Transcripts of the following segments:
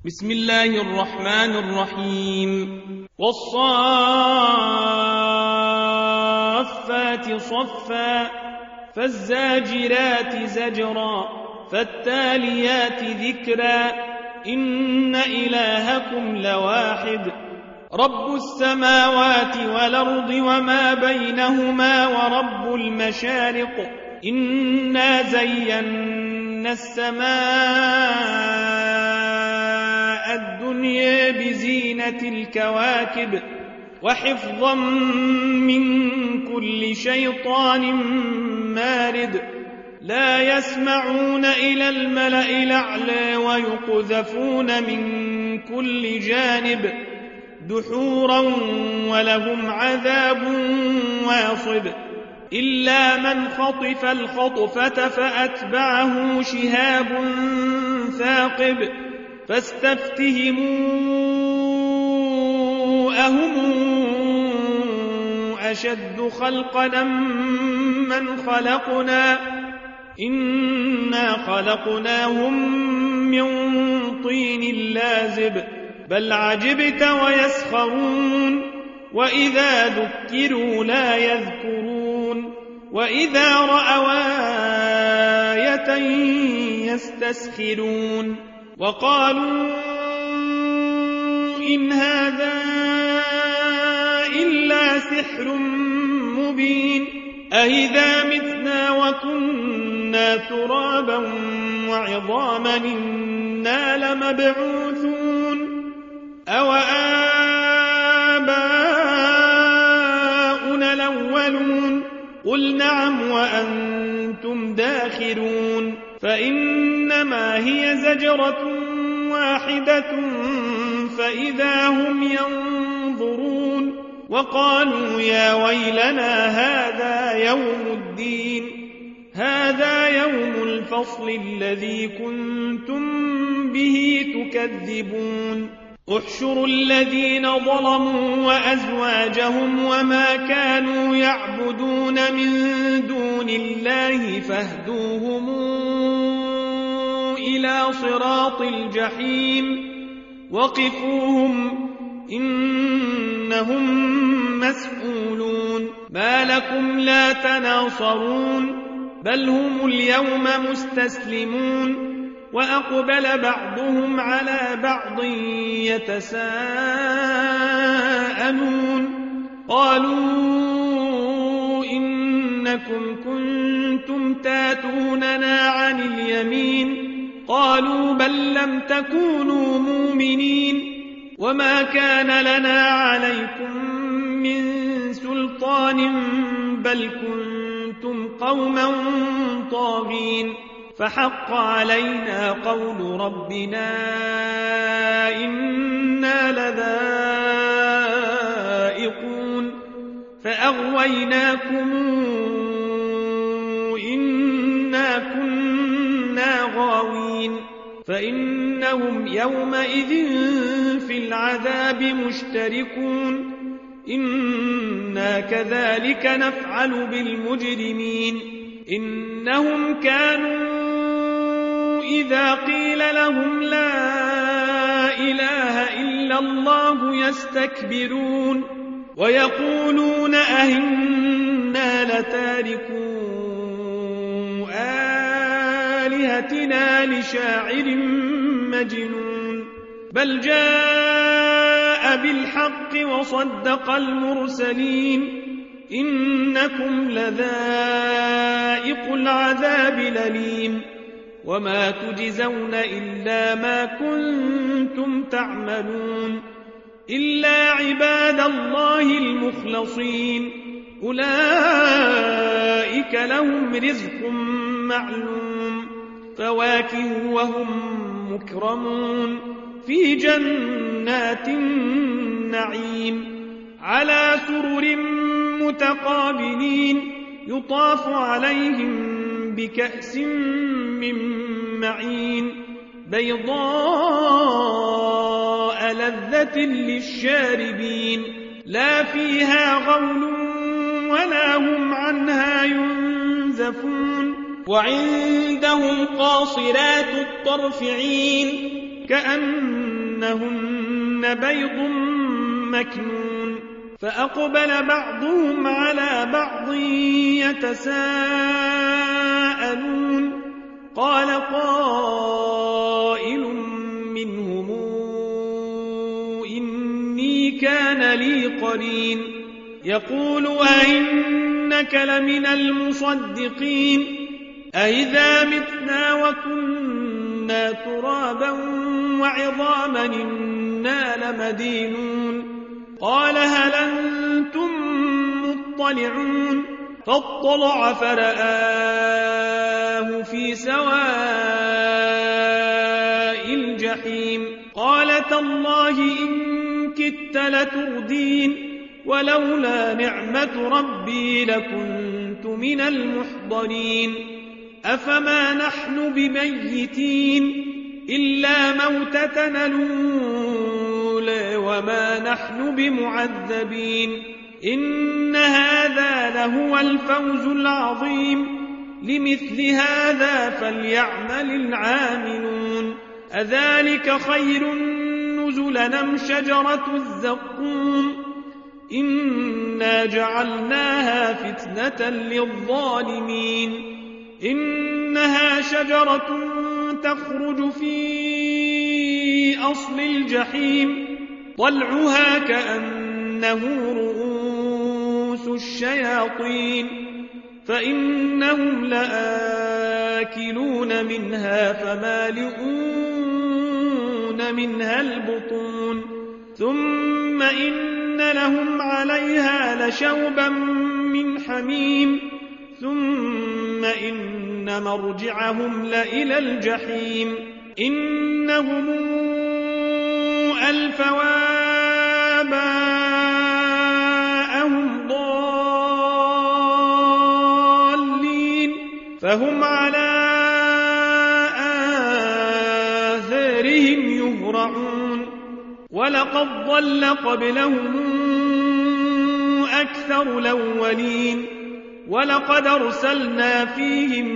بسم الله الرحمن الرحيم والصافات صفا فالزاجرات زجرا فالتاليات ذكرا إن إلهكم لواحد رب السماوات والأرض وما بينهما ورب المشارق إنا زينا السماء الدنيا بزينة الكواكب وحفظا من كل شيطان مارد لا يسمعون إلى الملأ الأعلى ويقذفون من كل جانب دحورا ولهم عذاب واصب إلا من خطف الخطفة فأتبعه شهاب ثاقب فاستفتهموا أهم أشد خلقنا من خلقنا إنا خلقناهم من طين لازب بل عجبت ويسخرون وإذا ذكروا لا يذكرون وإذا رأوا آية يستسخرون وقالوا إن هذا إلا سحر مبين أإذا متنا وكنا ترابا وعظاما إنا لمبعوثون أو آباؤنا الأولون قل نعم وأنتم داخرون فإنما هي زجرة واحدة فإذا هم ينظرون وقالوا يا ويلنا هذا يوم الدين هذا يوم الفصل الذي كنتم به تكذبون احشروا الذين ظلموا وأزواجهم وما كانوا يعبدون من دون الله فاهدوهم إلى صراط الجحيم وقفوهم إنهم مسؤولون ما لكم لا تناصرون بل هم اليوم مستسلمون وأقبل بعضهم على بعض يتساءلون قالوا إنكم كنتم تاتوننا عن اليمين قالوا بل لم تكونوا مؤمنين وما كان لنا عليكم من سلطان بل كنتم قوما طاغين فحق علينا قول ربنا إنا لذائقون فأغويناكم إنا كنا غاوين فإنهم يومئذ في العذاب مشتركون إنا كذلك نفعل بالمجرمين إنهم كانوا إذا قيل لهم لا إله إلا الله يستكبرون ويقولون أئنا لتاركو آلهتنا لشاعر مجنون بل جاء بالحق وصدق المرسلين إنكم لذائق العذاب الأليم وما تجزون إلا ما كنتم تعملون إلا عباد الله المخلصين أولئك لهم رزق معلوم فواكه وهم مكرمون في جنات النعيم على سرر متقابلين يطاف عليهم بكأس من معين بيضاء لذة للشاربين لا فيها غول ولا هم عنها ينزفون وعندهم قاصرات الطرف عين كأنهن بيض مكنون فأقبل بعضهم على بعض يتساءلون قال قائل منهم إني كان لي قرين يقول أئنك لمن المصدقين أئذا متنا وكنا ترابا وعظاما إنا لمدينون قال هل أنتم مطلعون فاطلع فرآه في سواء الجحيم قال تالله إن كدت لتردين ولولا نعمة ربي لكنت من المحضرين أفما نحن بميتين إلا موتتنا الأولى وما نحن بمعذبين إن هذا لهو الفوز العظيم لمثل هذا فليعمل العاملون أذلك خير نزلا أم شجرة الزقوم إنا جعلناها فتنة للظالمين إنها شجرة تخرج في أصل الجحيم طلعها كأنه رؤوس الشياطين فإنهم لآكلون منها فمالئون منها البطون ثم إن لهم عليها لشوبا من حميم ثم إن مرجعهم لإلى الجحيم إنهم ألفوا آباءهم ضالين فهم على آثارهم يهرعون ولقد ضل قبلهم أكثر الأولين ولقد أرسلنا فيهم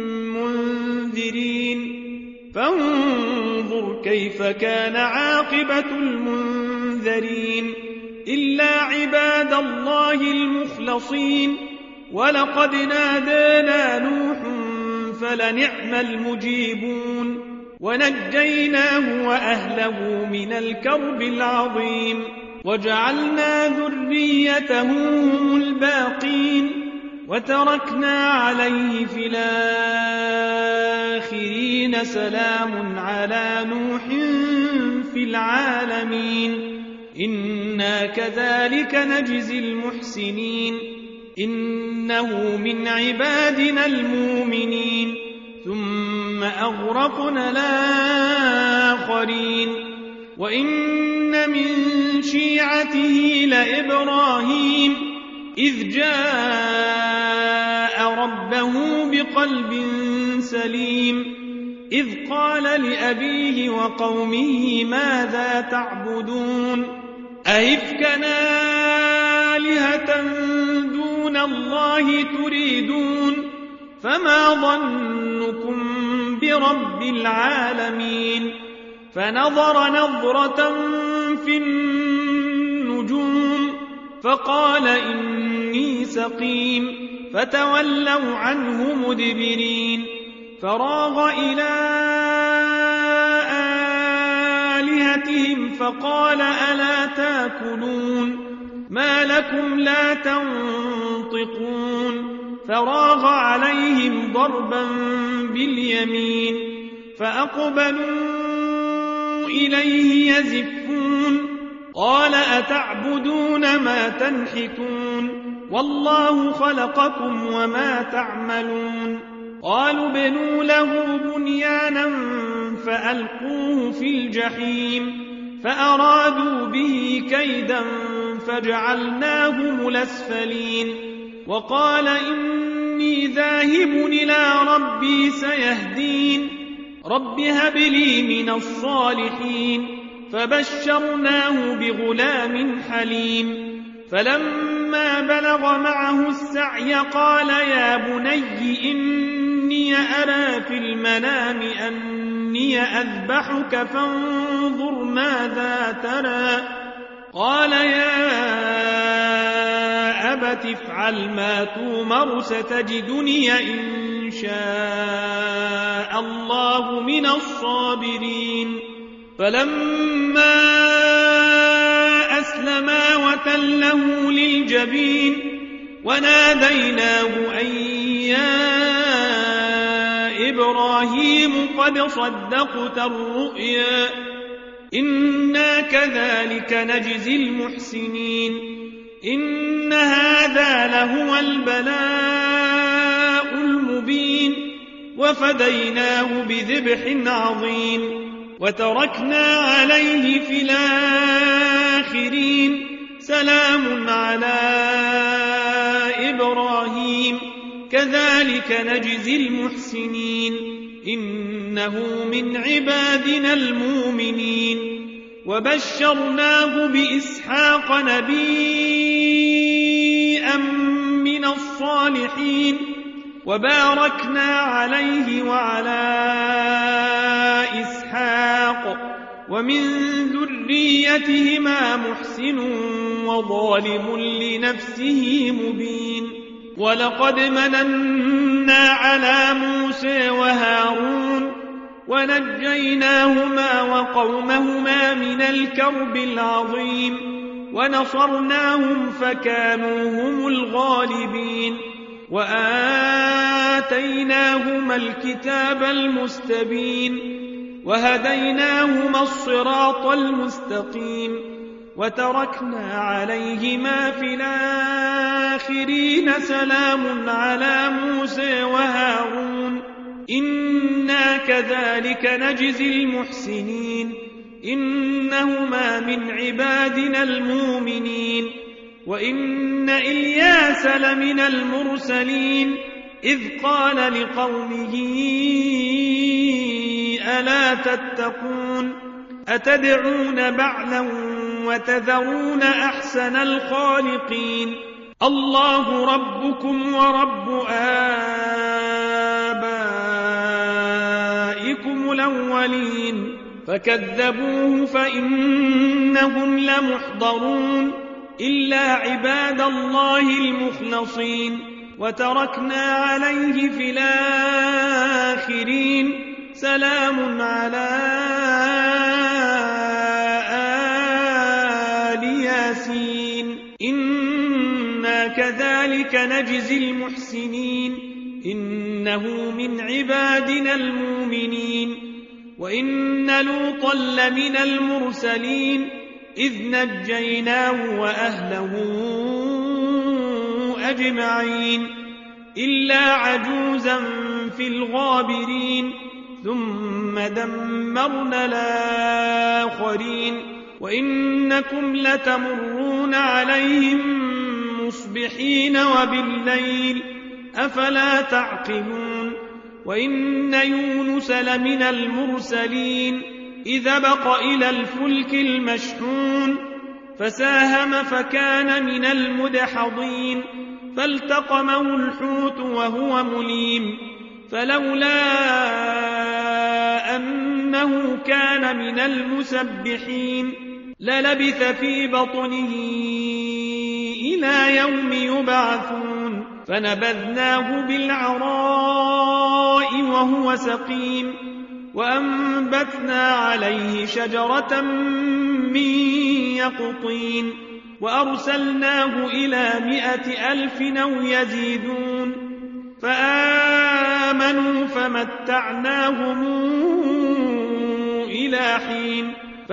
منذرين فانظر كيف كان عاقبة المنذرين إلا عباد الله المخلصين ولقد نادانا نوح فلنعم المجيبون ونجيناه وأهله من الكرب العظيم وجعلنا ذريته هم الباقين وتركنا عليه في الآخرين سلام على نوح في العالمين إنا كذلك نجزي المحسنين إنه من عبادنا المؤمنين ثم أغرقنا الآخرين وإن من شيعته لإبراهيم إذ جاء ربه بقلب سليم إذ قال لأبيه وقومه ماذا تعبدون أئفكا آلهة دون الله تريدون فما ظنكم برب العالمين فنظر نظرة في النجوم فقال إني سقيم فتولوا عنه مدبرين فراغ إلى آلهتهم فقال ألا تاكلون ما لكم لا تنطقون فراغ عليهم ضربا باليمين فأقبلوا إليه يزفون قال أتعبدون ما تنحتون والله خلقكم وما تعملون قالوا بنوا له بنيانا فألقوه في الجحيم فأرادوا به كيدا فجعلناهم الأسفلين وقال إني ذاهب إلى ربي سيهدين رب هب لي من الصالحين فبشرناه بغلام حليم فلما بلغ معه السعي قال يا بني إني أرى في المنام أني إني أذبحك فانظر ماذا ترى. قال يا أبت افعل ما تؤمر ستجدني إن شاء الله من الصابرين. فلما أسلما وتله للجبين وناديناه أن يا إبراهيم قد صدقت الرؤيا إنا كذلك نجزي المحسنين إن هذا لهو البلاء المبين وفديناه بذبح عظيم وتركنا عليه في الآخرين سلام على إبراهيم كذلك نجزي المحسنين إنه من عبادنا المؤمنين وبشرناه بإسحاق نبيا من الصالحين وباركنا عليه وعلى إسحاق ومن ذريتهما محسن وظالم لنفسه مبين. ولقد مننا على موسى وهارون ونجيناهما وقومهما من الكرب العظيم ونصرناهم فكانوا هم الغالبين وآتيناهما الكتاب المستبين وهديناهما الصراط المستقيم وتركنا عليهما في الآخرين سلام على موسى وهارون إنا كذلك نجزي المحسنين إنهما من عبادنا المؤمنين. وإن إلياس لمن المرسلين إذ قال لقومه ألا تتقون أتدعون بعلا وتذرون أحسن الخالقين الله ربكم ورب آبائكم الأولين فكذبوه فإنهم لمحضرون إلا عباد الله المخلصين وتركنا عليه في الآخرين سلام على آل ياسين إنا كذلك نجزي المحسنين إنه من عبادنا المؤمنين. وإن لوطا لمن المرسلين إذ نجيناه وأهله أجمعين إلا عجوزا في الغابرين ثم دمرنا الآخرين وإنكم لتمرون عليهم مصبحين وبالليل أفلا تعقلون. وإن يونس لمن المرسلين إذا بق إلى الفلك المشحون فساهم فكان من المدحضين فالتقمه الحوت وهو مليم فلولا أنه كان من المسبحين للبث في بطنه إلى يوم يبعثون فنبذناه بالعراء وهو سقيم وأنبتنا عليه شجرة من يقطين وأرسلناه إلى 100,000 أو يزيدون فآمنوا فمتعناهم إلى حين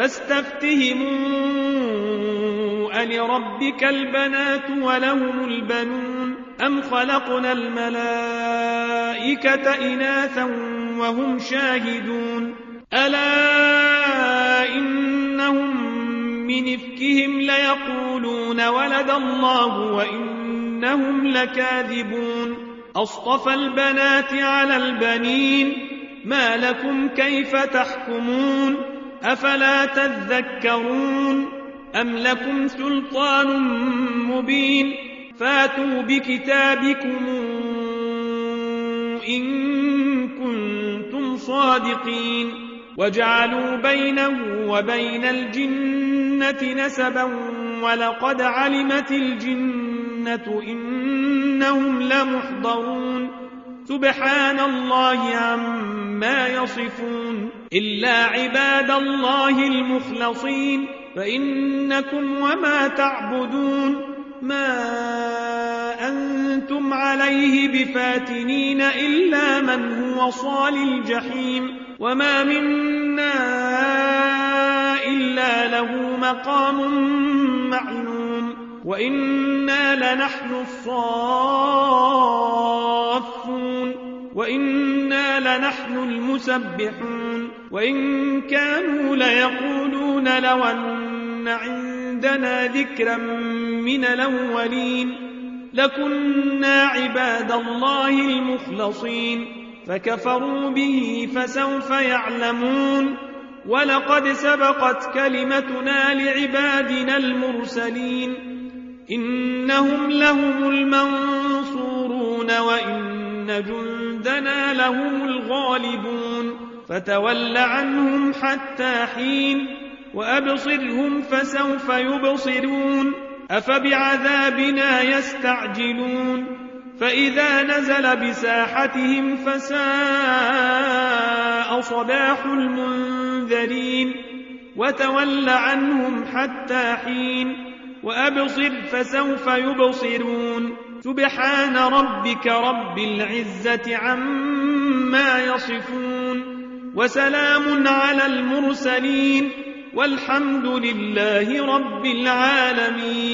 فاستفتهموا ألربك البنات ولهم البنون أم خلقنا الملائكة إناثا وهم شاهدون ألا إنهم من إفكهم ليقولون ولد الله وإنهم لكاذبون أصطفى البنات على البنين ما لكم كيف تحكمون أفلا تذكرون أم لكم سلطان مبين فاتوا بكتابكم إن كنتم صادقين وجعلوا بينه وبين الجنة نسبا ولقد علمت الجنة إنهم لمحضرون سبحان الله عما يصفون إلا عباد الله المخلصين فإنكم وما تعبدون ما أنتم عليه بفاتنين إلا من هو صال الجحيم وما منا إلا له مقام معلوم وإنا لنحن الصافون وإنا لنحن المسبحون وإن كانوا ليقولون لو أن عندنا ذكرا من الأولين لكنا عباد الله المخلصين فكفروا به فسوف يعلمون ولقد سبقت كلمتنا لعبادنا المرسلين إنهم لهم المنصورون وإن جندنا لهم الغالبون فتول عنهم حتى حين وأبصرهم فسوف يبصرون أفبعذابنا يستعجلون فإذا نزل بساحتهم فساء صباح المنذرين وتول عنهم حتى حين وأبصر فسوف يبصرون سبحان ربك رب العزة عما يصفون وسلام على المرسلين والحمد لله رب العالمين.